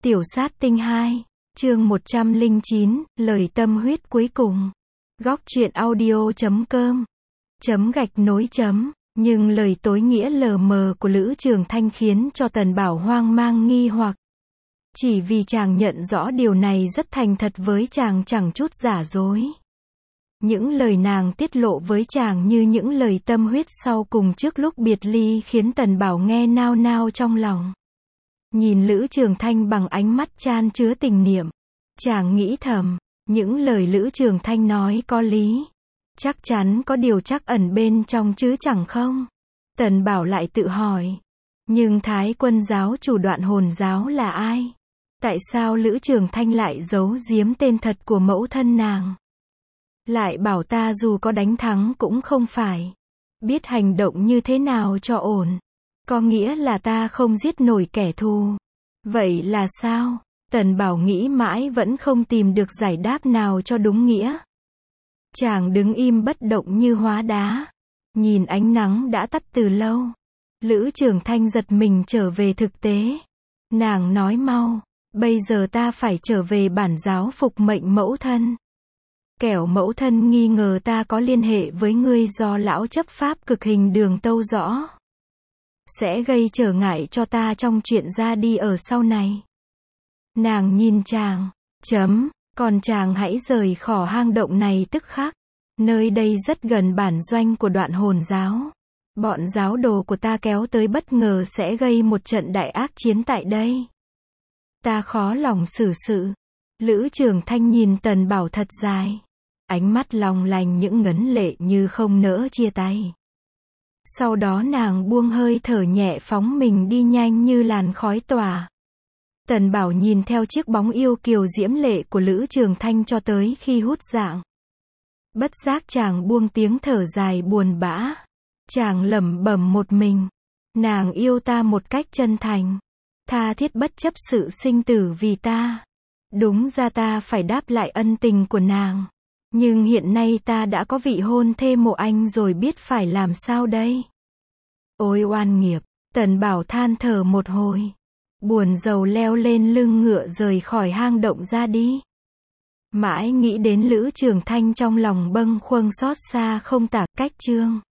Tiểu sát tinh 2, chương 109, lời tâm huyết cuối cùng. Góc truyện audio.com _. Nhưng lời tối nghĩa lờ mờ của Lữ Trường Thanh khiến cho Tần Bảo hoang mang nghi hoặc. Chỉ vì chàng nhận rõ điều này rất thành thật với chàng, chẳng chút giả dối. Những lời nàng tiết lộ với chàng như những lời tâm huyết sau cùng trước lúc biệt ly khiến Tần Bảo nghe nao nao trong lòng. Nhìn Lữ Trường Thanh bằng ánh mắt chan chứa tình niệm, chàng nghĩ thầm, những lời Lữ Trường Thanh nói có lý. Chắc chắn có điều trắc ẩn bên trong chứ chẳng không? Tần Bảo lại tự hỏi. Nhưng Thái Quân giáo chủ Đoạn Hồn giáo là ai? Tại sao Lữ Trường Thanh lại giấu giếm tên thật của mẫu thân nàng? Lại bảo ta dù có đánh thắng cũng không phải. Biết hành động như thế nào cho ổn. Có nghĩa là ta không giết nổi kẻ thù. Vậy là sao? Tần Bảo nghĩ mãi vẫn không tìm được giải đáp nào cho đúng nghĩa. Chàng đứng im bất động như hóa đá. Nhìn ánh nắng đã tắt từ lâu. Lữ Trường Thanh giật mình trở về thực tế. Nàng nói mau, bây giờ ta phải trở về bản giáo phục mệnh mẫu thân. Kẻo mẫu thân nghi ngờ ta có liên hệ với ngươi do lão chấp pháp cực hình Đường tâu rõ. Sẽ gây trở ngại cho ta trong chuyện ra đi ở sau này. Nàng nhìn chàng, còn chàng hãy rời khỏi hang động này tức khắc. Nơi đây rất gần bản doanh của Đoạn Hồn giáo. Bọn giáo đồ của ta kéo tới bất ngờ sẽ gây một trận đại ác chiến tại đây. Ta khó lòng xử sự. Lữ Trường Thanh nhìn Tần Bảo thật dài. Ánh mắt long lanh những ngấn lệ như không nỡ chia tay. Sau đó nàng buông hơi thở nhẹ phóng mình đi nhanh như làn khói tỏa. Tần Bảo nhìn theo chiếc bóng yêu kiều diễm lệ của Lữ Trường Thanh cho tới khi hút dạng. Bất giác chàng buông tiếng thở dài buồn bã. Chàng lẩm bẩm một mình. Nàng yêu ta một cách chân thành. Tha thiết bất chấp sự sinh tử vì ta. Đúng ra ta phải đáp lại ân tình của nàng. Nhưng hiện nay ta đã có vị hôn thê Mộ Anh rồi, biết phải làm sao đây? Ôi oan nghiệp, Tần Bảo than thở một hồi. Buồn rầu leo lên lưng ngựa rời khỏi hang động ra đi. Mãi nghĩ đến Lữ Trường Thanh trong lòng bâng khuâng xót xa không tả. Cách chương